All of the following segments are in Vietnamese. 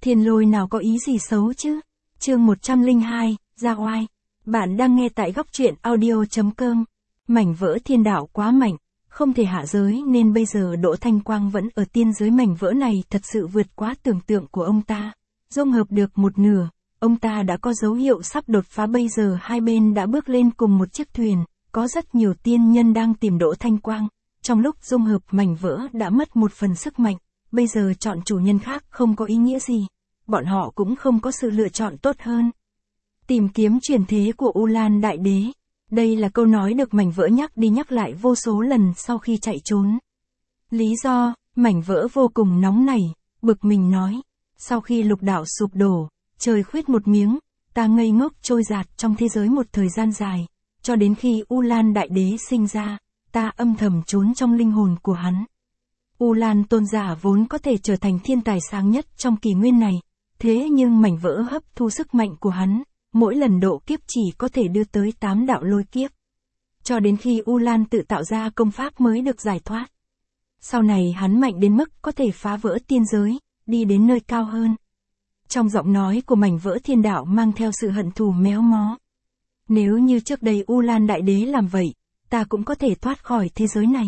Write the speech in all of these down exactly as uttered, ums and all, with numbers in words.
Thiên lôi nào có ý gì xấu chứ? Chương một trăm lẻ hai, ra oai. Bạn đang nghe tại góc truyện audio.com. Mảnh vỡ thiên đạo quá mạnh, không thể hạ giới nên bây giờ Đỗ Thanh Quang vẫn ở tiên giới. Mảnh vỡ này thật sự vượt quá tưởng tượng của ông ta. Dung hợp được một nửa, ông ta đã có dấu hiệu sắp đột phá. Bây giờ hai bên đã bước lên cùng một chiếc thuyền, có rất nhiều tiên nhân đang tìm Đỗ Thanh Quang. Trong lúc dung hợp mảnh vỡ đã mất một phần sức mạnh, bây giờ chọn chủ nhân khác không có ý nghĩa gì. Bọn họ cũng không có sự lựa chọn tốt hơn. Tìm kiếm truyền thế của U Lan Đại Đế. Đây là câu nói được mảnh vỡ nhắc đi nhắc lại vô số lần sau khi chạy trốn. Lý do, mảnh vỡ vô cùng nóng nảy, bực mình nói. Sau khi lục đạo sụp đổ, trời khuyết một miếng, ta ngây ngốc trôi dạt trong thế giới một thời gian dài, cho đến khi U Lan Đại Đế sinh ra, ta âm thầm trốn trong linh hồn của hắn. U Lan tôn giả vốn có thể trở thành thiên tài sáng nhất trong kỷ nguyên này, thế nhưng mảnh vỡ hấp thu sức mạnh của hắn, mỗi lần độ kiếp chỉ có thể đưa tới tám đạo lôi kiếp. Cho đến khi U Lan tự tạo ra công pháp mới được giải thoát. Sau này hắn mạnh đến mức có thể phá vỡ tiên giới, đi đến nơi cao hơn. Trong giọng nói của mảnh vỡ thiên đạo mang theo sự hận thù méo mó. Nếu như trước đây U Lan Đại Đế làm vậy, ta cũng có thể thoát khỏi thế giới này.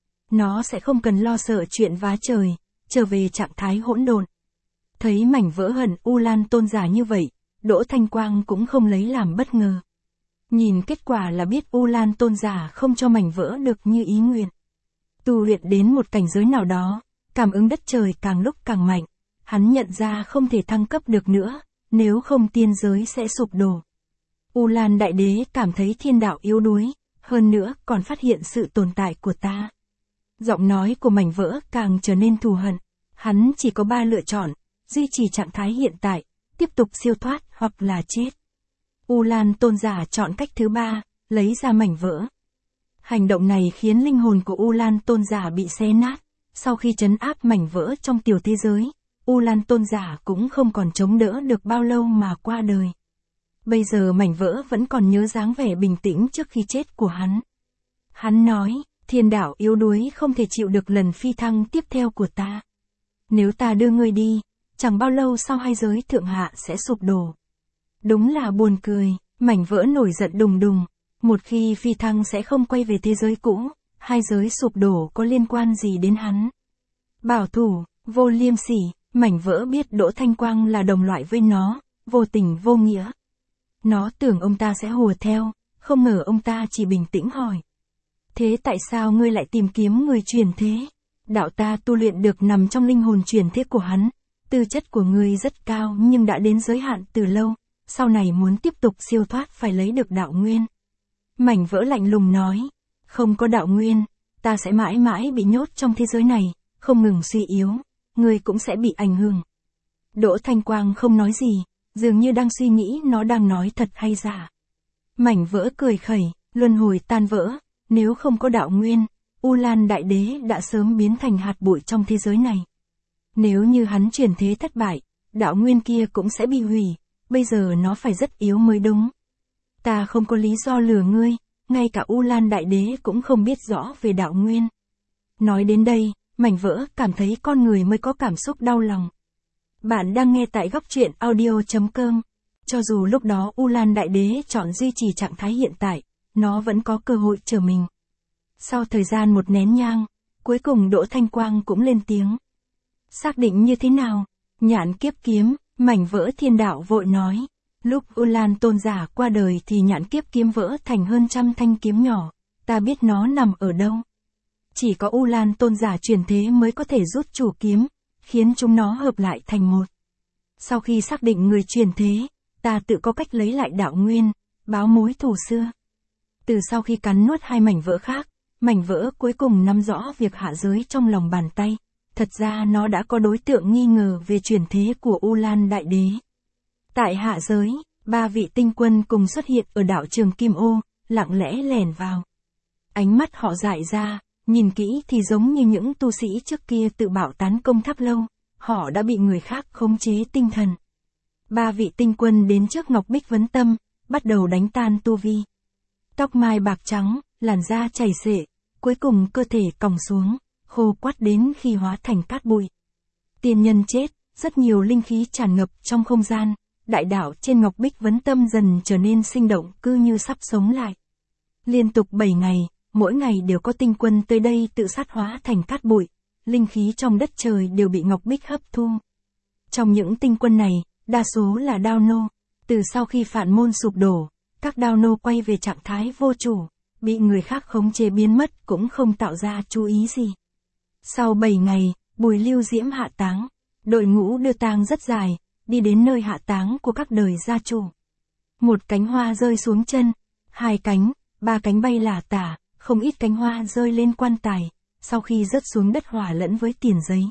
Nó sẽ không cần lo sợ chuyện vá trời, trở về trạng thái hỗn độn. Thấy mảnh vỡ hận U Lan tôn giả như vậy, Đỗ Thanh Quang cũng không lấy làm bất ngờ. Nhìn kết quả là biết U Lan tôn giả không cho mảnh vỡ được như ý nguyện. Tu luyện đến một cảnh giới nào đó, cảm ứng đất trời càng lúc càng mạnh, hắn nhận ra không thể thăng cấp được nữa, nếu không tiên giới sẽ sụp đổ. U Lan Đại Đế cảm thấy thiên đạo yếu đuối, hơn nữa còn phát hiện sự tồn tại của ta. Giọng nói của mảnh vỡ càng trở nên thù hận, hắn chỉ có ba lựa chọn, duy trì trạng thái hiện tại, tiếp tục siêu thoát hoặc là chết. U Lan tôn giả chọn cách thứ ba, lấy ra mảnh vỡ. Hành động này khiến linh hồn của U Lan tôn giả bị xé nát, sau khi trấn áp mảnh vỡ trong tiểu thế giới, U Lan tôn giả cũng không còn chống đỡ được bao lâu mà qua đời. Bây giờ mảnh vỡ vẫn còn nhớ dáng vẻ bình tĩnh trước khi chết của hắn. Hắn nói, thiên đạo yếu đuối không thể chịu được lần phi thăng tiếp theo của ta. Nếu ta đưa ngươi đi, chẳng bao lâu sau hai giới thượng hạ sẽ sụp đổ. Đúng là buồn cười, mảnh vỡ nổi giận đùng đùng, một khi phi thăng sẽ không quay về thế giới cũ, hai giới sụp đổ có liên quan gì đến hắn. Bảo thủ, vô liêm sỉ, mảnh vỡ biết Đỗ Thanh Quang là đồng loại với nó, vô tình vô nghĩa. Nó tưởng ông ta sẽ hùa theo, không ngờ ông ta chỉ bình tĩnh hỏi. Thế tại sao ngươi lại tìm kiếm người truyền thế? Đạo ta tu luyện được nằm trong linh hồn truyền thế của hắn. Tư chất của ngươi rất cao nhưng đã đến giới hạn từ lâu, sau này muốn tiếp tục siêu thoát phải lấy được đạo nguyên. Mảnh vỡ lạnh lùng nói, không có đạo nguyên, ta sẽ mãi mãi bị nhốt trong thế giới này, không ngừng suy yếu, ngươi cũng sẽ bị ảnh hưởng. Đỗ Thanh Quang không nói gì, dường như đang suy nghĩ nó đang nói thật hay giả. Mảnh vỡ cười khẩy, luân hồi tan vỡ, nếu không có đạo nguyên, U Lan Đại Đế đã sớm biến thành hạt bụi trong thế giới này. Nếu như hắn chuyển thế thất bại, đạo nguyên kia cũng sẽ bị hủy, bây giờ nó phải rất yếu mới đúng. Ta không có lý do lừa ngươi, ngay cả U Lan Đại Đế cũng không biết rõ về đạo nguyên. Nói đến đây, mảnh vỡ cảm thấy con người mới có cảm xúc đau lòng. Bạn đang nghe tại góc truyện audio.com. Cho dù lúc đó U Lan Đại Đế chọn duy trì trạng thái hiện tại, nó vẫn có cơ hội trở mình. Sau thời gian một nén nhang, cuối cùng Đỗ Thanh Quang cũng lên tiếng. Xác định như thế nào? Nhạn kiếp kiếm, mảnh vỡ thiên đạo vội nói. Lúc U Lan tôn giả qua đời thì nhạn kiếp kiếm vỡ thành hơn trăm thanh kiếm nhỏ, ta biết nó nằm ở đâu. Chỉ có U Lan tôn giả truyền thế mới có thể rút chủ kiếm, khiến chúng nó hợp lại thành một. Sau khi xác định người truyền thế, ta tự có cách lấy lại đạo nguyên, báo mối thù xưa. Từ sau khi cắn nuốt hai mảnh vỡ khác, mảnh vỡ cuối cùng nắm rõ việc hạ giới trong lòng bàn tay. Thật ra nó đã có đối tượng nghi ngờ về truyền thế của U Lan Đại Đế. Tại hạ giới, ba vị tinh quân cùng xuất hiện ở đảo Trường Kim Ô, lặng lẽ lẻn vào. Ánh mắt họ dại ra, nhìn kỹ thì giống như những tu sĩ trước kia tự bảo tán công tháp lâu, họ đã bị người khác khống chế tinh thần. Ba vị tinh quân đến trước Ngọc Bích Vấn Tâm, bắt đầu đánh tan tu vi. Tóc mai bạc trắng, làn da chảy xệ, cuối cùng cơ thể còng xuống, khô quắt đến khi hóa thành cát bụi. Tiên nhân chết, rất nhiều linh khí tràn ngập trong không gian, đại đạo trên Ngọc Bích Vấn Tâm dần trở nên sinh động cứ như sắp sống lại. Liên tục bảy ngày, mỗi ngày đều có tinh quân tới đây tự sát hóa thành cát bụi, linh khí trong đất trời đều bị Ngọc Bích hấp thu. Trong những tinh quân này, đa số là Đao Nô, từ sau khi Phạn Môn sụp đổ, các Đao Nô quay về trạng thái vô chủ, bị người khác khống chế biến mất cũng không tạo ra chú ý gì. Sau bảy ngày, Bùi Lưu Diễm hạ táng, đội ngũ đưa tang rất dài, đi đến nơi hạ táng của các đời gia chủ. Một cánh hoa rơi xuống chân, hai cánh, ba cánh bay lả tả, không ít cánh hoa rơi lên quan tài, sau khi rớt xuống đất hòa lẫn với tiền giấy.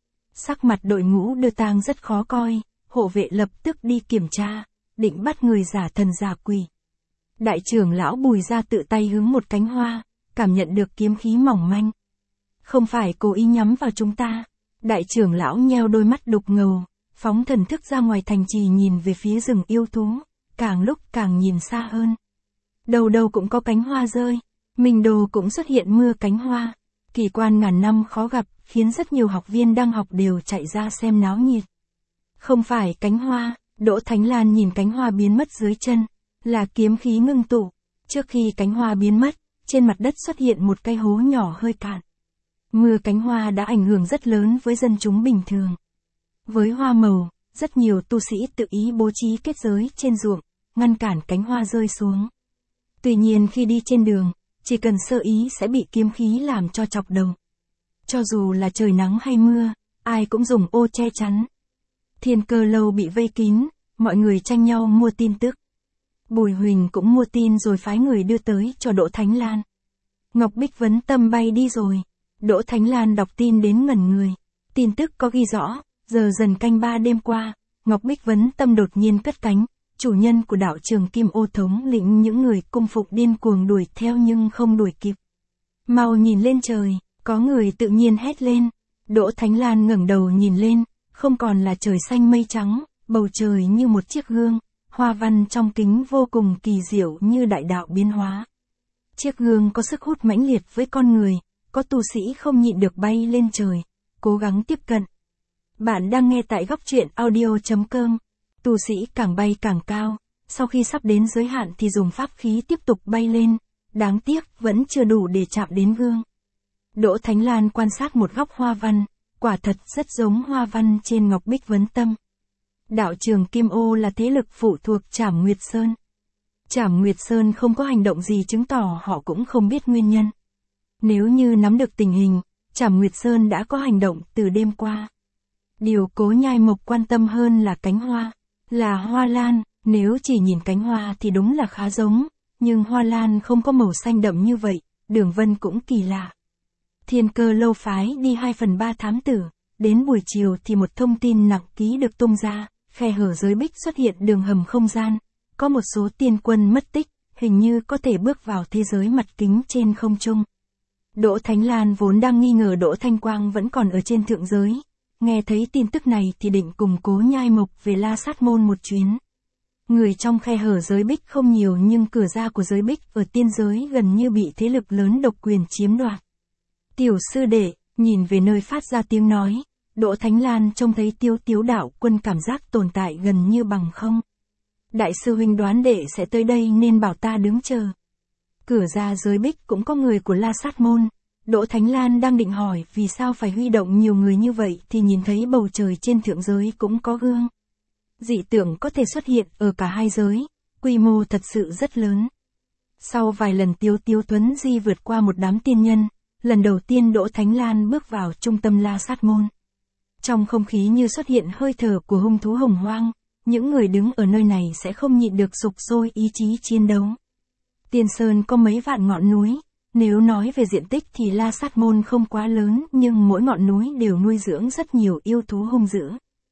Sắc mặt đội ngũ đưa tang rất khó coi, hộ vệ lập tức đi kiểm tra, định bắt người giả thần giả quỷ. Đại trưởng lão Bùi ra tự tay hướng một cánh hoa, cảm nhận được kiếm khí mỏng manh. Không phải cố ý nhắm vào chúng ta. Đại trưởng lão nheo đôi mắt đục ngầu, phóng thần thức ra ngoài thành trì nhìn về phía rừng yêu thú, càng lúc càng nhìn xa hơn. Đầu đầu cũng có cánh hoa rơi, Minh Đồ cũng xuất hiện mưa cánh hoa. Kỳ quan ngàn năm khó gặp, khiến rất nhiều học viên đang học đều chạy ra xem náo nhiệt. Không phải cánh hoa, Đỗ Thánh Lan nhìn cánh hoa biến mất dưới chân, là kiếm khí ngưng tụ. Trước khi cánh hoa biến mất, trên mặt đất xuất hiện một cái hố nhỏ hơi cạn. Mưa cánh hoa đã ảnh hưởng rất lớn với dân chúng bình thường. Với hoa màu, rất nhiều tu sĩ tự ý bố trí kết giới trên ruộng, ngăn cản cánh hoa rơi xuống. Tuy nhiên khi đi trên đường, chỉ cần sơ ý sẽ bị kiếm khí làm cho chọc đầu. Cho dù là trời nắng hay mưa, ai cũng dùng ô che chắn. Thiên Cơ Lâu bị vây kín, mọi người tranh nhau mua tin tức. Bùi Huỳnh cũng mua tin rồi phái người đưa tới cho Đỗ Thánh Lan. Ngọc Bích Vấn Tâm bay đi rồi. Đỗ Thánh Lan đọc tin đến ngẩn người. Tin tức có ghi rõ, giờ dần canh ba đêm qua, Ngọc Bích Vấn Tâm đột nhiên cất cánh. Chủ nhân của đạo trường Kim Ô thống lĩnh những người cung phục điên cuồng đuổi theo nhưng không đuổi kịp. Mau nhìn lên trời, có người tự nhiên hét lên. Đỗ Thánh Lan ngẩng đầu nhìn lên, không còn là trời xanh mây trắng, bầu trời như một chiếc gương, hoa văn trong kính vô cùng kỳ diệu như đại đạo biến hóa. Chiếc gương có sức hút mãnh liệt với con người, có tu sĩ không nhịn được bay lên trời, cố gắng tiếp cận. Bạn đang nghe tại góc truyện audio chấm com. Tu sĩ càng bay càng cao, sau khi sắp đến giới hạn thì dùng pháp khí tiếp tục bay lên, đáng tiếc vẫn chưa đủ để chạm đến gương. Đỗ Thánh Lan quan sát một góc hoa văn, quả thật rất giống hoa văn trên Ngọc Bích Vấn Tâm. Đạo trường Kim Ô là thế lực phụ thuộc Trảm Nguyệt Sơn. Trảm Nguyệt Sơn không có hành động gì chứng tỏ họ cũng không biết nguyên nhân. Nếu như nắm được tình hình, Trảm Nguyệt Sơn đã có hành động từ đêm qua. Điều Cố Nhai Mộc quan tâm hơn là cánh hoa, là hoa lan, nếu chỉ nhìn cánh hoa thì đúng là khá giống, nhưng hoa lan không có màu xanh đậm như vậy, đường vân cũng kỳ lạ. Thiên Cơ Lâu phái đi hai phần ba thám tử, đến buổi chiều thì một thông tin nặng ký được tung ra, khe hở giới bích xuất hiện đường hầm không gian, có một số tiên quân mất tích, hình như có thể bước vào thế giới mặt kính trên không trung. Đỗ Thánh Lan vốn đang nghi ngờ Đỗ Thanh Quang vẫn còn ở trên thượng giới, nghe thấy tin tức này thì định cùng Cố Nhai Mộc về La Sát Môn một chuyến. Người trong khe hở giới bích không nhiều nhưng cửa ra của giới bích ở tiên giới gần như bị thế lực lớn độc quyền chiếm đoạt. Tiểu sư đệ, nhìn về nơi phát ra tiếng nói, Đỗ Thánh Lan trông thấy Tiếu Tiếu đạo quân cảm giác tồn tại gần như bằng không. Đại sư huynh đoán đệ sẽ tới đây nên bảo ta đứng chờ. Cửa ra giới bích cũng có người của La Sát Môn. Đỗ Thánh Lan đang định hỏi vì sao phải huy động nhiều người như vậy thì nhìn thấy bầu trời trên thượng giới cũng có gương. Dị tượng có thể xuất hiện ở cả hai giới, quy mô thật sự rất lớn. Sau vài lần Tiếu Tiếu Tuấn Di vượt qua một đám tiên nhân, lần đầu tiên Đỗ Thánh Lan bước vào trung tâm La Sát Môn. Trong không khí như xuất hiện hơi thở của hung thú hồng hoang, những người đứng ở nơi này sẽ không nhịn được sục sôi ý chí chiến đấu. Tiên Sơn có mấy vạn ngọn núi, nếu nói về diện tích thì La Sát Môn không quá lớn nhưng mỗi ngọn núi đều nuôi dưỡng rất nhiều yêu thú hung dữ.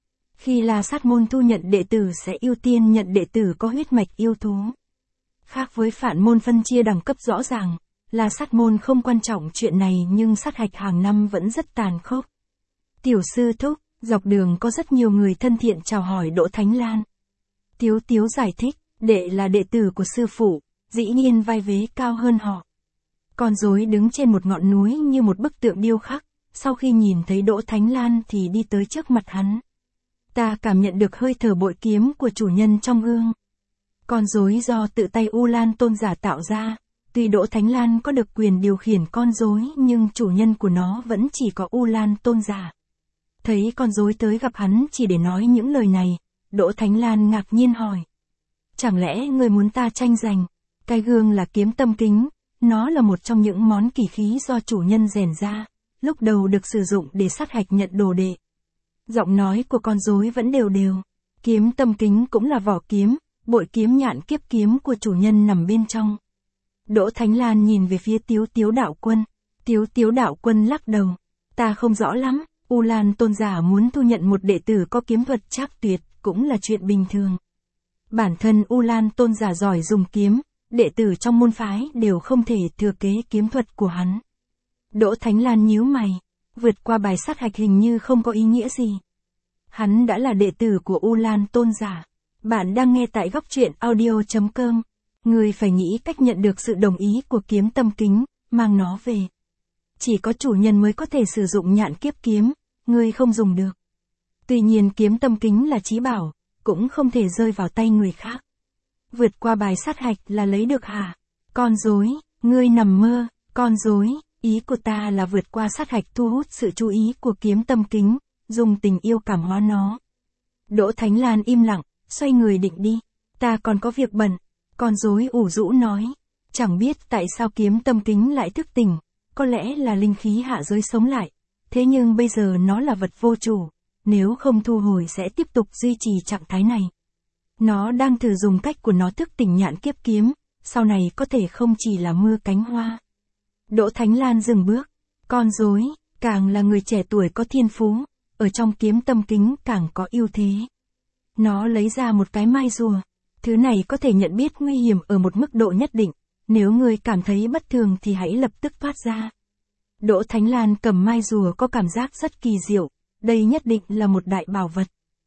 Khi La Sát Môn thu nhận đệ tử sẽ ưu tiên nhận đệ tử có huyết mạch yêu thú. Khác với Phạn Môn phân chia đẳng cấp rõ ràng, La Sát Môn không quan trọng chuyện này nhưng sát hạch hàng năm vẫn rất tàn khốc. Tiểu sư thúc, dọc đường có rất nhiều người thân thiện chào hỏi Đỗ Thánh Lan. Tiếu Tiếu giải thích, đệ là đệ tử của sư phụ, dĩ nhiên vai vế cao hơn họ. Con rối đứng trên một ngọn núi như một bức tượng điêu khắc, sau khi nhìn thấy Đỗ Thánh Lan thì đi tới trước mặt hắn. Ta cảm nhận được hơi thở bội kiếm của chủ nhân trong gương. Con rối do tự tay U Lan Tôn giả tạo ra, tuy Đỗ Thánh Lan có được quyền điều khiển con rối nhưng chủ nhân của nó vẫn chỉ có U Lan Tôn giả. Thấy con rối tới gặp hắn chỉ để nói những lời này, Đỗ Thánh Lan ngạc nhiên hỏi. Chẳng lẽ ngươi muốn ta tranh giành? Cái gương là kiếm tâm kính, nó là một trong những món kỳ khí do chủ nhân rèn ra, lúc đầu được sử dụng để sát hạch nhận đồ đệ. Giọng nói của con rối vẫn đều đều. Kiếm tâm kính cũng là vỏ kiếm, bội kiếm nhạn kiếp kiếm của chủ nhân nằm bên trong. Đỗ Thánh Lan nhìn về phía Tiếu Tiếu đạo quân. Tiếu Tiếu đạo quân lắc đầu. Ta không rõ lắm, U Lan Tôn giả muốn thu nhận một đệ tử có kiếm thuật trác tuyệt, cũng là chuyện bình thường. Bản thân U Lan Tôn giả giỏi dùng kiếm, đệ tử trong môn phái đều không thể thừa kế kiếm thuật của hắn. Đỗ Thánh Lan nhíu mày, vượt qua bài sát hạch hình như không có ý nghĩa gì. Hắn đã là đệ tử của U Lan Tôn giả. Bạn đang nghe tại góc truyện audio chấm com. Người phải nghĩ cách nhận được sự đồng ý của kiếm tâm kính, mang nó về. Chỉ có chủ nhân mới có thể sử dụng nhạn kiếp kiếm, người không dùng được. Tuy nhiên kiếm tâm kính là chí bảo, cũng không thể rơi vào tay người khác. Vượt qua bài sát hạch là lấy được hả? Con rối, ngươi nằm mơ, con rối, ý của ta là vượt qua sát hạch thu hút sự chú ý của kiếm tâm kính, dùng tình yêu cảm hóa nó. Đỗ Thánh Lan im lặng, xoay người định đi. Ta còn có việc bận. Con rối ủ rũ nói. Chẳng biết tại sao kiếm tâm kính lại thức tỉnh, có lẽ là linh khí hạ giới sống lại. Thế nhưng bây giờ nó là vật vô chủ, nếu không thu hồi sẽ tiếp tục duy trì trạng thái này. Nó đang thử dùng cách của nó thức tỉnh nhạn kiếp kiếm, sau này có thể không chỉ là mưa cánh hoa. Đỗ Thánh Lan dừng bước. Con rối, càng là người trẻ tuổi có thiên phú, ở trong kiếm tâm kính càng có ưu thế. Nó lấy ra một cái mai rùa. Thứ này có thể nhận biết nguy hiểm ở một mức độ nhất định, nếu người cảm thấy bất thường thì hãy lập tức thoát ra. Đỗ Thánh Lan cầm mai rùa có cảm giác rất kỳ diệu, đây nhất định là một đại bảo vật.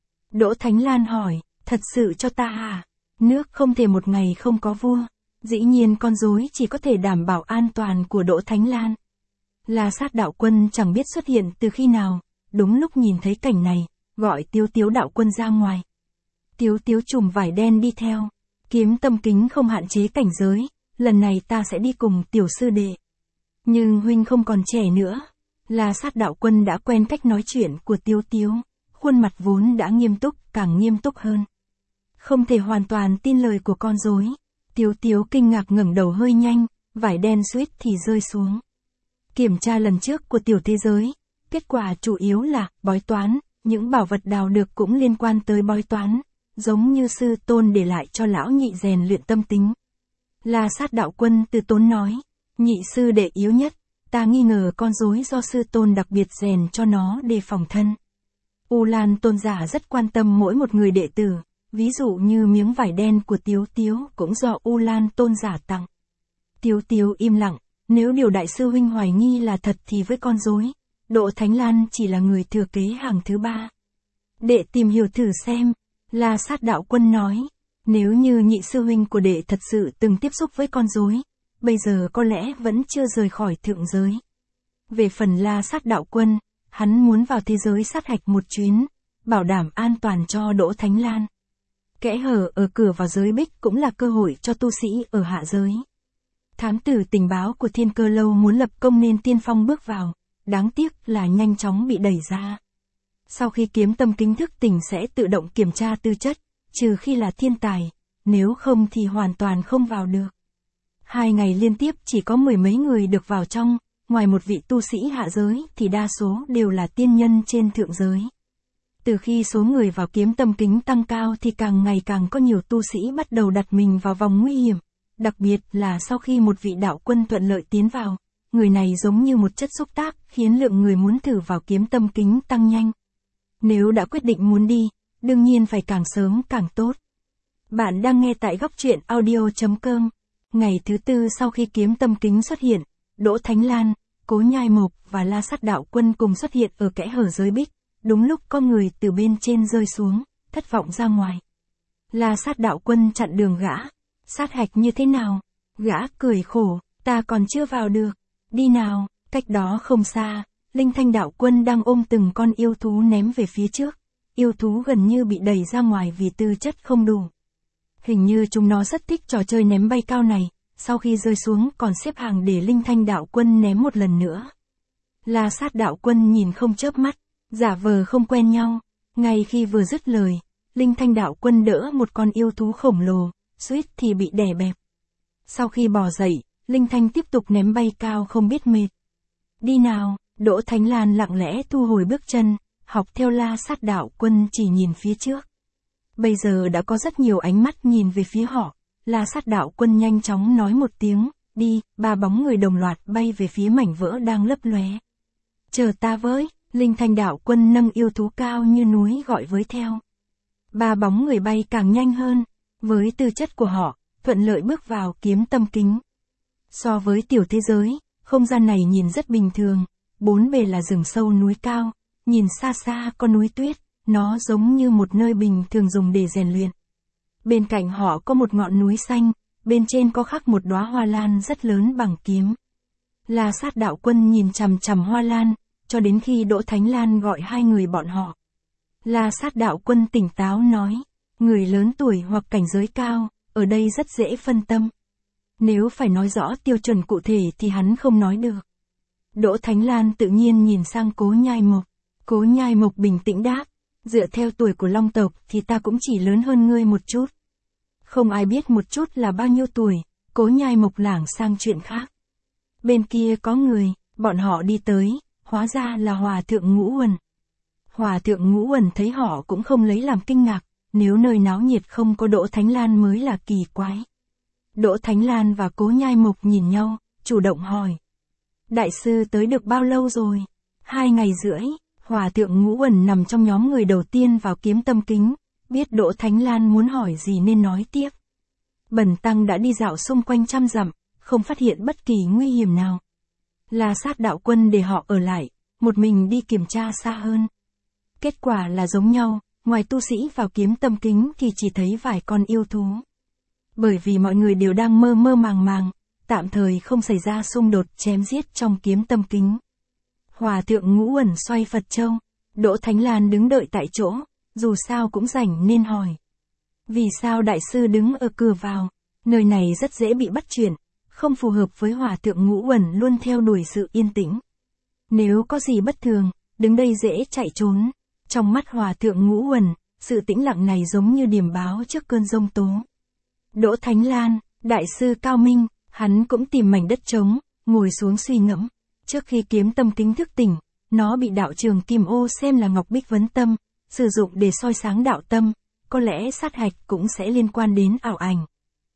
Đỗ Thánh Lan hỏi, thật sự cho ta à? Nước không thể một ngày không có vua. Dĩ nhiên con rối chỉ có thể đảm bảo an toàn của Đỗ Thánh Lan. La Sát đạo quân chẳng biết xuất hiện từ khi nào, đúng lúc nhìn thấy cảnh này, gọi Tiếu Tiếu đạo quân ra ngoài. Tiếu Tiếu trùm vải đen đi theo. Kiếm tâm kính không hạn chế cảnh giới, lần này ta sẽ đi cùng tiểu sư đệ. Nhưng huynh không còn trẻ nữa. La Sát đạo quân đã quen cách nói chuyện của Tiếu Tiếu, khuôn mặt vốn đã nghiêm túc càng nghiêm túc hơn. Không thể hoàn toàn tin lời của con rối. Tiếu Tiếu kinh ngạc ngẩng đầu hơi nhanh, vải đen suýt thì rơi xuống. Kiểm tra lần trước của tiểu thế giới, kết quả chủ yếu là bói toán, những bảo vật đào được cũng liên quan tới bói toán, giống như sư tôn để lại cho lão nhị rèn luyện tâm tính. La Sát đạo quân từ tốn nói, nhị sư đệ yếu nhất, ta nghi ngờ con rối do sư tôn đặc biệt rèn cho nó để phòng thân. U Lan Tôn giả rất quan tâm mỗi một người đệ tử, ví dụ như miếng vải đen của Tiếu Tiếu cũng do U Lan Tôn giả tặng. Tiếu Tiếu im lặng, nếu điều đại sư huynh hoài nghi là thật thì với con rối, Đỗ Thánh Lan chỉ là người thừa kế hàng thứ ba. Đệ tìm hiểu thử xem, La Sát đạo quân nói, nếu như nhị sư huynh của đệ thật sự từng tiếp xúc với con rối, bây giờ có lẽ vẫn chưa rời khỏi thượng giới. Về phần La Sát đạo quân, hắn muốn vào thế giới sát hạch một chuyến, bảo đảm an toàn cho Đỗ Thánh Lan. Kẽ hở ở cửa vào giới bích cũng là cơ hội cho tu sĩ ở hạ giới. Thám tử tình báo của Thiên Cơ Lâu muốn lập công nên tiên phong bước vào, đáng tiếc là nhanh chóng bị đẩy ra. Sau khi kiếm tâm kính thức tỉnh sẽ tự động kiểm tra tư chất, trừ khi là thiên tài, nếu không thì hoàn toàn không vào được. Hai ngày liên tiếp chỉ có mười mấy người được vào trong, ngoài một vị tu sĩ hạ giới thì đa số đều là tiên nhân trên thượng giới. Từ khi số người vào kiếm tâm kính tăng cao thì càng ngày càng có nhiều tu sĩ bắt đầu đặt mình vào vòng nguy hiểm, đặc biệt là sau khi một vị đạo quân thuận lợi tiến vào, người này giống như một chất xúc tác khiến lượng người muốn thử vào kiếm tâm kính tăng nhanh. Nếu đã quyết định muốn đi, đương nhiên phải càng sớm càng tốt. Bạn đang nghe tại góc truyện audio chấm com. Ngày thứ tư sau khi kiếm tâm kính xuất hiện, Đỗ Thánh Lan, Cố Nhai Mộc và La Sát đạo quân cùng xuất hiện ở kẽ hở giới bích. Đúng lúc có người từ bên trên rơi xuống, thất vọng ra ngoài. La Sát đạo quân chặn đường gã. Sát hạch như thế nào? Gã cười khổ, ta còn chưa vào được. Đi nào, cách đó không xa, Linh Thanh đạo quân đang ôm từng con yêu thú ném về phía trước. yêu thú gần như bị đẩy ra ngoài vì tư chất không đủ. Hình như chúng nó rất thích trò chơi ném bay cao này, sau khi rơi xuống còn xếp hàng để Linh Thanh đạo quân ném một lần nữa. La Sát đạo quân nhìn không chớp mắt, giả vờ không quen nhau, ngay khi vừa dứt lời, Linh Thanh đạo quân đỡ một con yêu thú khổng lồ, suýt thì bị đè bẹp. Sau khi bò dậy, Linh Thanh tiếp tục ném bay cao không biết mệt. Đi nào, Đỗ Thánh Lan lặng lẽ thu hồi bước chân, học theo La Sát đạo quân chỉ nhìn phía trước. Bây giờ đã có rất nhiều ánh mắt nhìn về phía họ, La Sát đạo quân nhanh chóng nói một tiếng, đi, ba bóng người đồng loạt bay về phía mảnh vỡ đang lấp lóe. Chờ ta với, Linh Thanh đạo quân nâng yêu thú cao như núi gọi với theo. Ba bóng người bay càng nhanh hơn, với tư chất của họ, thuận lợi bước vào kiếm tâm kính. So với tiểu thế giới, không gian này nhìn rất bình thường, bốn bề là rừng sâu núi cao, nhìn xa xa có núi tuyết, nó giống như một nơi bình thường dùng để rèn luyện. Bên cạnh họ có một ngọn núi xanh, bên trên có khắc một đóa hoa lan rất lớn bằng kiếm. La Sát đạo quân nhìn chằm chằm hoa lan, cho đến khi Đỗ Thánh Lan gọi hai người bọn họ. La Sát đạo quân tỉnh táo nói, người lớn tuổi hoặc cảnh giới cao, ở đây rất dễ phân tâm. Nếu phải nói rõ tiêu chuẩn cụ thể thì hắn không nói được. Đỗ Thánh Lan tự nhiên nhìn sang Cố Nhai Mộc. Cố Nhai Mộc bình tĩnh đáp, dựa theo tuổi của Long tộc thì ta cũng chỉ lớn hơn ngươi một chút. Không ai biết một chút là bao nhiêu tuổi, Cố Nhai Mộc lảng sang chuyện khác. Bên kia có người, bọn họ đi tới, hóa ra là Hòa thượng Ngũ Uẩn. Hòa thượng Ngũ Uẩn thấy họ cũng không lấy làm kinh ngạc, nếu nơi náo nhiệt không có Đỗ Thánh Lan mới là kỳ quái. Đỗ Thánh Lan và Cố Nhai Mộc nhìn nhau, chủ động hỏi. Đại sư tới được bao lâu rồi? Hai ngày rưỡi, Hòa thượng Ngũ Uẩn nằm trong nhóm người đầu tiên vào kiếm tâm kính, biết Đỗ Thánh Lan muốn hỏi gì nên nói tiếp. Bần tăng đã đi dạo xung quanh trăm dặm, không phát hiện bất kỳ nguy hiểm nào. La Sát đạo quân để họ ở lại, một mình đi kiểm tra xa hơn. Kết quả là giống nhau, ngoài tu sĩ vào kiếm tâm kính thì chỉ thấy vài con yêu thú. Bởi vì mọi người đều đang mơ mơ màng màng, tạm thời không xảy ra xung đột chém giết trong kiếm tâm kính. Hòa thượng Ngũ Uẩn xoay Phật châu, Đỗ Thánh Lan đứng đợi tại chỗ, dù sao cũng rảnh nên hỏi. Vì sao đại sư đứng ở cửa vào, nơi này rất dễ bị bắt chuyển, không phù hợp với Hòa thượng Ngũ Uẩn luôn theo đuổi sự yên tĩnh. Nếu có gì bất thường, đứng đây dễ chạy trốn. Trong mắt Hòa thượng Ngũ Uẩn, sự tĩnh lặng này giống như điềm báo trước cơn giông tố. Đỗ Thánh Lan, đại sư cao minh, hắn cũng tìm mảnh đất trống, ngồi xuống suy ngẫm. Trước khi kiếm tâm kính thức tỉnh, nó bị đạo trường Kim Ô xem là ngọc bích vấn tâm, sử dụng để soi sáng đạo tâm, có lẽ sát hạch cũng sẽ liên quan đến ảo ảnh.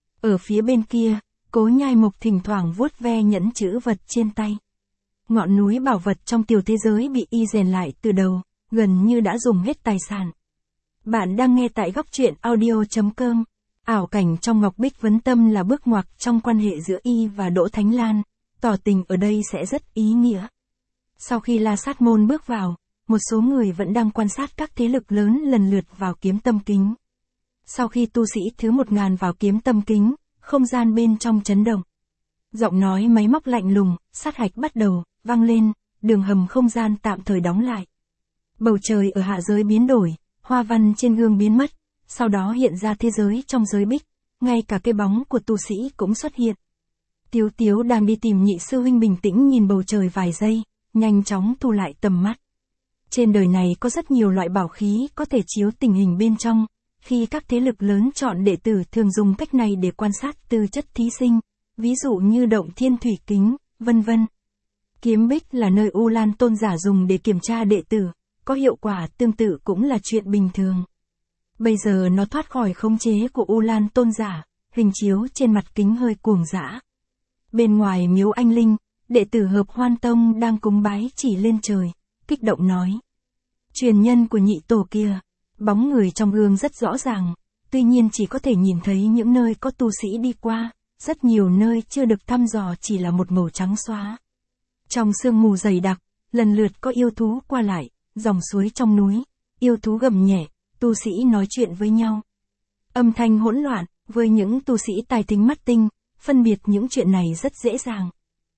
Ở phía bên kia, Cố Nhai Mộc thỉnh thoảng vuốt ve nhẫn chữ vật trên tay. Ngọn núi bảo vật trong tiểu thế giới bị y rèn lại từ đầu, gần như đã dùng hết tài sản. Bạn đang nghe tại góc truyện audio chấm com. Ảo cảnh trong ngọc bích vấn tâm là bước ngoặt trong quan hệ giữa y và Đỗ Thánh Lan, tỏ tình ở đây sẽ rất ý nghĩa. Sau khi La Sát môn bước vào, một số người vẫn đang quan sát các thế lực lớn lần lượt vào kiếm tâm kính. Sau khi tu sĩ thứ một ngàn vào kiếm tâm kính, không gian bên trong chấn động. Giọng nói máy móc lạnh lùng, sát hạch bắt đầu, vang lên, đường hầm không gian tạm thời đóng lại. Bầu trời ở hạ giới biến đổi, hoa văn trên gương biến mất, sau đó hiện ra thế giới trong giới bích, ngay cả cái bóng của tu sĩ cũng xuất hiện. Tiếu Tiếu đang đi tìm nhị sư huynh bình tĩnh nhìn bầu trời vài giây, nhanh chóng thu lại tầm mắt. Trên đời này có rất nhiều loại bảo khí có thể chiếu tình hình bên trong, khi các thế lực lớn chọn đệ tử thường dùng cách này để quan sát tư chất thí sinh, ví dụ như động thiên thủy kính, vân vân. Kiếm bích là nơi U Lan Tôn giả dùng để kiểm tra đệ tử, có hiệu quả tương tự cũng là chuyện bình thường. Bây giờ nó thoát khỏi khống chế của U Lan Tôn giả, hình chiếu trên mặt kính hơi cuồng dã. Bên ngoài miếu anh linh, đệ tử Hợp Hoan Tông đang cúng bái chỉ lên trời, kích động nói. Truyền nhân của nhị tổ kia, bóng người trong gương rất rõ ràng, tuy nhiên chỉ có thể nhìn thấy những nơi có tu sĩ đi qua, rất nhiều nơi chưa được thăm dò chỉ là một màu trắng xóa. Trong sương mù dày đặc, lần lượt có yêu thú qua lại, dòng suối trong núi, yêu thú gầm nhẹ, tu sĩ nói chuyện với nhau. Âm thanh hỗn loạn, với những tu sĩ tài tính mắt tinh, phân biệt những chuyện này rất dễ dàng.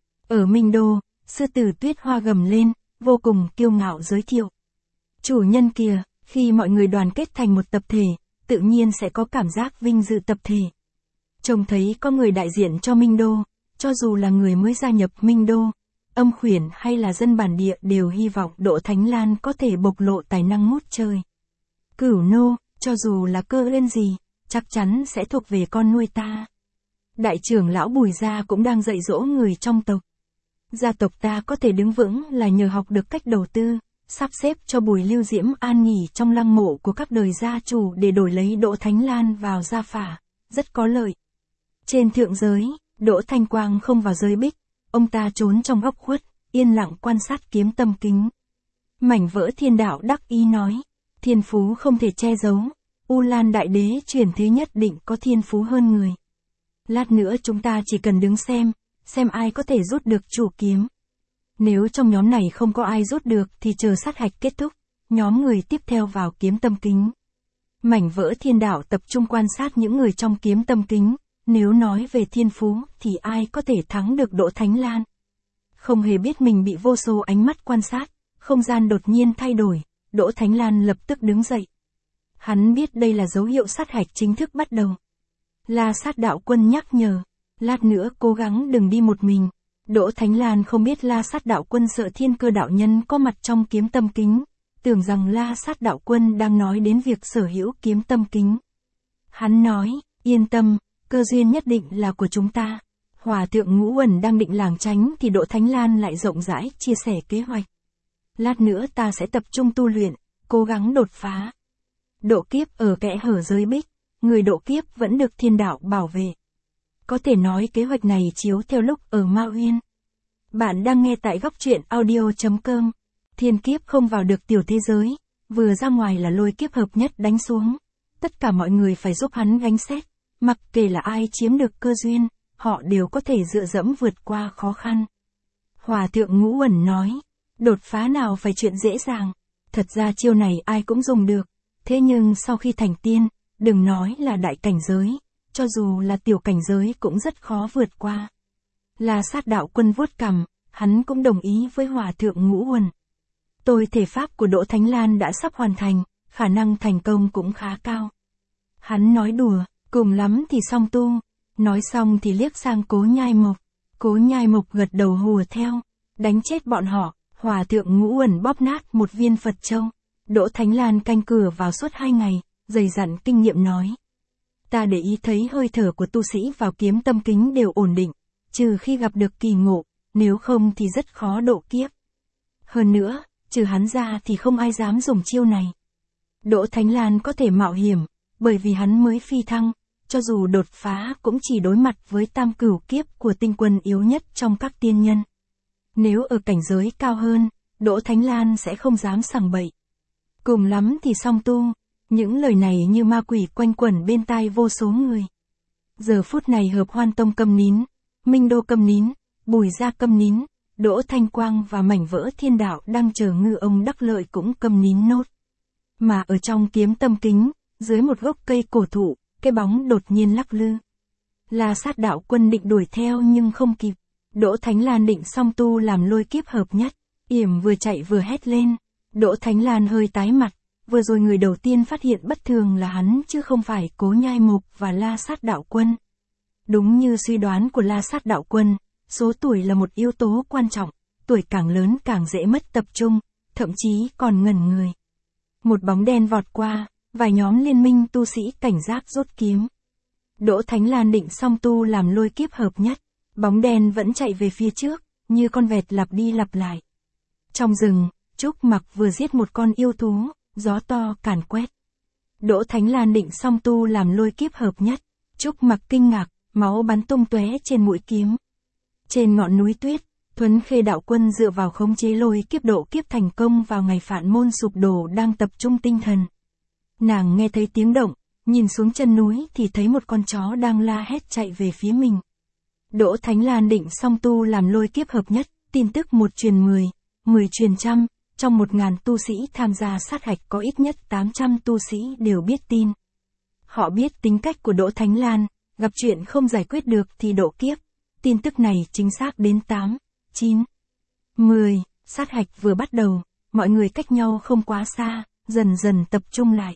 Ở Minh Đô, sư tử Tuyết Hoa gầm lên, vô cùng kiêu ngạo giới thiệu. Chủ nhân kìa, Khi mọi người đoàn kết thành một tập thể, tự nhiên sẽ có cảm giác vinh dự tập thể. Trông thấy có người đại diện cho Minh Đô, cho dù là người mới gia nhập Minh Đô, Âm Khuyển hay là dân bản địa đều hy vọng Đỗ Thánh Lan có thể bộc lộ tài năng ngút trời. Cửu nô, cho dù là cơ lên gì, chắc chắn sẽ thuộc về con nuôi ta. Đại trưởng lão Bùi Gia cũng đang dạy dỗ người trong tộc. Gia tộc ta có thể đứng vững là nhờ học được cách đầu tư, sắp xếp cho Bùi Lưu Diễm an nghỉ trong lăng mộ của các đời gia chủ để đổi lấy Đỗ Thánh Lan vào gia phả, rất có lợi. Trên thượng giới, Đỗ Thanh Quang không vào giới bích, ông ta trốn trong góc khuất, yên lặng quan sát kiếm tâm kính. Mảnh vỡ thiên đạo đắc ý nói, thiên phú không thể che giấu, U Lan Đại Đế chuyển thế nhất định có thiên phú hơn người. Lát nữa chúng ta chỉ cần đứng xem, xem ai có thể rút được chủ kiếm. Nếu trong nhóm này không có ai rút được thì chờ sát hạch kết thúc, nhóm người tiếp theo vào kiếm tâm kính. Mảnh vỡ thiên đạo tập trung quan sát những người trong kiếm tâm kính, nếu nói về thiên phú thì ai có thể thắng được Đỗ Thánh Lan. Không hề biết mình bị vô số ánh mắt quan sát, không gian đột nhiên thay đổi, Đỗ Thánh Lan lập tức đứng dậy. Hắn biết đây là dấu hiệu sát hạch chính thức bắt đầu. La Sát đạo quân nhắc nhở, lát nữa cố gắng đừng đi một mình. Đỗ Thánh Lan không biết La Sát đạo quân sợ Thiên Cơ đạo nhân có mặt trong kiếm tâm kính, tưởng rằng La Sát đạo quân đang nói đến việc sở hữu kiếm tâm kính. Hắn nói, yên tâm, cơ duyên nhất định là của chúng ta. Hòa thượng Ngũ Uẩn đang định lảng tránh thì Đỗ Thánh Lan lại rộng rãi chia sẻ kế hoạch. Lát nữa ta sẽ tập trung tu luyện, cố gắng đột phá. Độ kiếp ở kẽ hở giới bích, người độ kiếp vẫn được thiên đạo bảo vệ. Có thể nói kế hoạch này chiếu theo lúc ở Ma Uyên. Bạn đang nghe tại góc truyện audio chấm com. Thiên kiếp không vào được tiểu thế giới, vừa ra ngoài là lôi kiếp hợp nhất đánh xuống. Tất cả mọi người phải giúp hắn gánh xét, mặc kệ là ai chiếm được cơ duyên, họ đều có thể dựa dẫm vượt qua khó khăn. Hòa thượng Ngũ Uẩn nói, đột phá nào phải chuyện dễ dàng, thật ra chiêu này ai cũng dùng được, thế nhưng sau khi thành tiên, đừng nói là đại cảnh giới, cho dù là tiểu cảnh giới cũng rất khó vượt qua. La Sát đạo quân vuốt cằm, hắn cũng đồng ý với Hòa thượng Ngũ Uẩn. Tôi thể pháp của Đỗ Thánh Lan đã sắp hoàn thành, khả năng thành công cũng khá cao. Hắn nói đùa, cùng lắm thì song tu, nói xong thì liếc sang Cố Nhai Mộc. Cố Nhai Mộc gật đầu hùa theo, đánh chết bọn họ. Hòa thượng Ngũ Uẩn bóp nát một viên Phật châu. Đỗ Thánh Lan canh cửa vào suốt hai ngày, dày dặn kinh nghiệm nói. Ta để ý thấy hơi thở của tu sĩ vào kiếm tâm kính đều ổn định, trừ khi gặp được kỳ ngộ, nếu không thì rất khó độ kiếp. Hơn nữa, trừ hắn ra thì không ai dám dùng chiêu này. Đỗ Thánh Lan có thể mạo hiểm, bởi vì hắn mới phi thăng, cho dù đột phá cũng chỉ đối mặt với tam cửu kiếp của tinh quân yếu nhất trong các tiên nhân. Nếu ở cảnh giới cao hơn, Đỗ Thánh Lan sẽ không dám sằng bậy. Cùng lắm thì song tu, những lời này như ma quỷ quanh quẩn bên tai vô số người. Giờ phút này Hợp Hoan Tông câm nín, Minh Đô câm nín, Bùi Gia câm nín, Đỗ Thanh Quang và mảnh vỡ thiên đạo đang chờ ngư ông đắc lợi cũng câm nín nốt. Mà ở trong kiếm tâm kính, dưới một gốc cây cổ thụ, cái bóng đột nhiên lắc lư. La Sát đạo quân định đuổi theo nhưng không kịp. Đỗ Thánh Lan định song tu làm lôi kiếp hợp nhất, yểm vừa chạy vừa hét lên. Đỗ Thánh Lan hơi tái mặt, vừa rồi người đầu tiên phát hiện bất thường là hắn chứ không phải Cố Nhai Mộc và La Sát đạo quân. Đúng như suy đoán của La Sát đạo quân, số tuổi là một yếu tố quan trọng, tuổi càng lớn càng dễ mất tập trung, thậm chí còn ngẩn người. Một bóng đen vọt qua, vài nhóm liên minh tu sĩ cảnh giác rút kiếm. Đỗ Thánh Lan định song tu làm lôi kiếp hợp nhất, bóng đen vẫn chạy về phía trước, như con vẹt lặp đi lặp lại. Trong rừng, Trúc Mặc vừa giết một con yêu thú, gió to càn quét. Đỗ Thánh Lan định song tu làm lôi kiếp hợp nhất, Trúc Mặc kinh ngạc, máu bắn tung tóe trên mũi kiếm. Trên ngọn núi tuyết, Thuấn Khê đạo quân dựa vào khống chế lôi kiếp độ kiếp thành công vào ngày Phạn Môn sụp đổ đang tập trung tinh thần. Nàng nghe thấy tiếng động, nhìn xuống chân núi thì thấy một con chó đang la hét chạy về phía mình. Đỗ Thánh Lan định song tu làm lôi kiếp hợp nhất, tin tức một truyền mười, mười truyền trăm, trong một ngàn tu sĩ tham gia sát hạch có ít nhất tám trăm tu sĩ đều biết tin. Họ biết tính cách của Đỗ Thánh Lan, gặp chuyện không giải quyết được thì độ kiếp. Tin tức này chính xác đến tám, chín, mười, sát hạch vừa bắt đầu, mọi người cách nhau không quá xa, dần dần tập trung lại.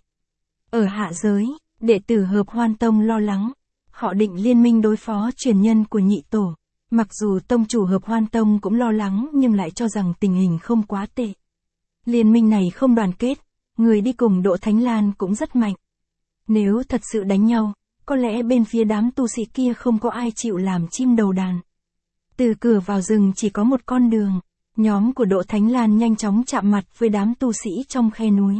Ở hạ giới, đệ tử Hợp Hoan Tông lo lắng. Họ định liên minh đối phó truyền nhân của nhị tổ. Mặc dù tông chủ Hợp Hoan Tông cũng lo lắng nhưng lại cho rằng tình hình không quá tệ. Liên minh này không đoàn kết, người đi cùng Đỗ Thánh Lan cũng rất mạnh. Nếu thật sự đánh nhau, có lẽ bên phía đám tu sĩ kia không có ai chịu làm chim đầu đàn. Từ cửa vào rừng chỉ có một con đường, nhóm của Đỗ Thánh Lan nhanh chóng chạm mặt với đám tu sĩ trong khe núi.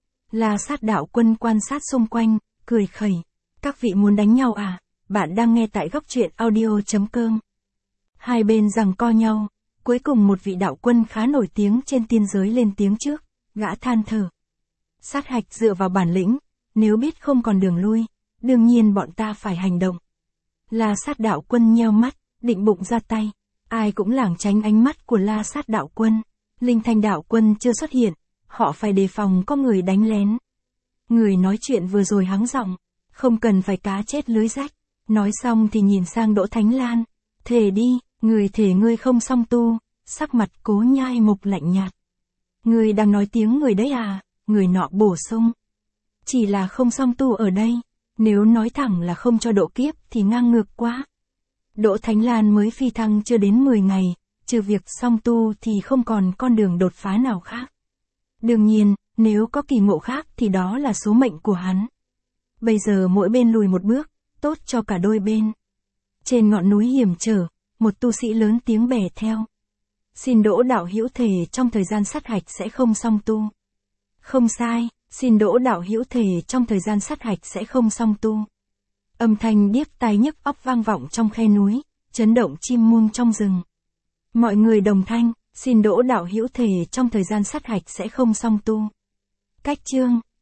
La Sát đạo quân quan sát xung quanh, cười khẩy. Các vị muốn đánh nhau à? Bạn đang nghe tại góc truyện audio.com. Hai bên giằng co nhau, cuối cùng một vị đạo quân khá nổi tiếng trên tiên giới lên tiếng trước, gã than thở. Sát hạch dựa vào bản lĩnh, nếu biết không còn đường lui, đương nhiên bọn ta phải hành động. La Sát đạo quân nheo mắt, định bụng ra tay, ai cũng lảng tránh ánh mắt của La Sát đạo quân. Linh Thanh đạo quân chưa xuất hiện, họ phải đề phòng có người đánh lén. Người nói chuyện vừa rồi hắng giọng, không cần phải cá chết lưới rách. Nói xong thì nhìn sang Đỗ Thánh Lan, thề đi, người thề ngươi không song tu, sắc mặt Cố Nhai Mục lạnh nhạt. Người đang nói tiếng người đấy à? Người nọ bổ sung. Chỉ là không song tu ở đây, nếu nói thẳng là không cho độ kiếp thì ngang ngược quá. Đỗ Thánh Lan mới phi thăng chưa đến mười ngày, trừ việc song tu thì không còn con đường đột phá nào khác. Đương nhiên, nếu có kỳ ngộ khác thì đó là số mệnh của hắn. Bây giờ mỗi bên lùi một bước, tốt cho cả đôi bên. Trên ngọn núi hiểm trở, một tu sĩ lớn tiếng bè theo. Xin Đỗ đạo hữu thề trong thời gian sát hạch sẽ không song tu. Không sai, xin Đỗ đạo hữu thề trong thời gian sát hạch sẽ không song tu. Âm thanh điếc tai nhức óc vang vọng trong khe núi, chấn động chim muông trong rừng. Mọi người đồng thanh, xin Đỗ đạo hữu thề trong thời gian sát hạch sẽ không song tu. Cách chương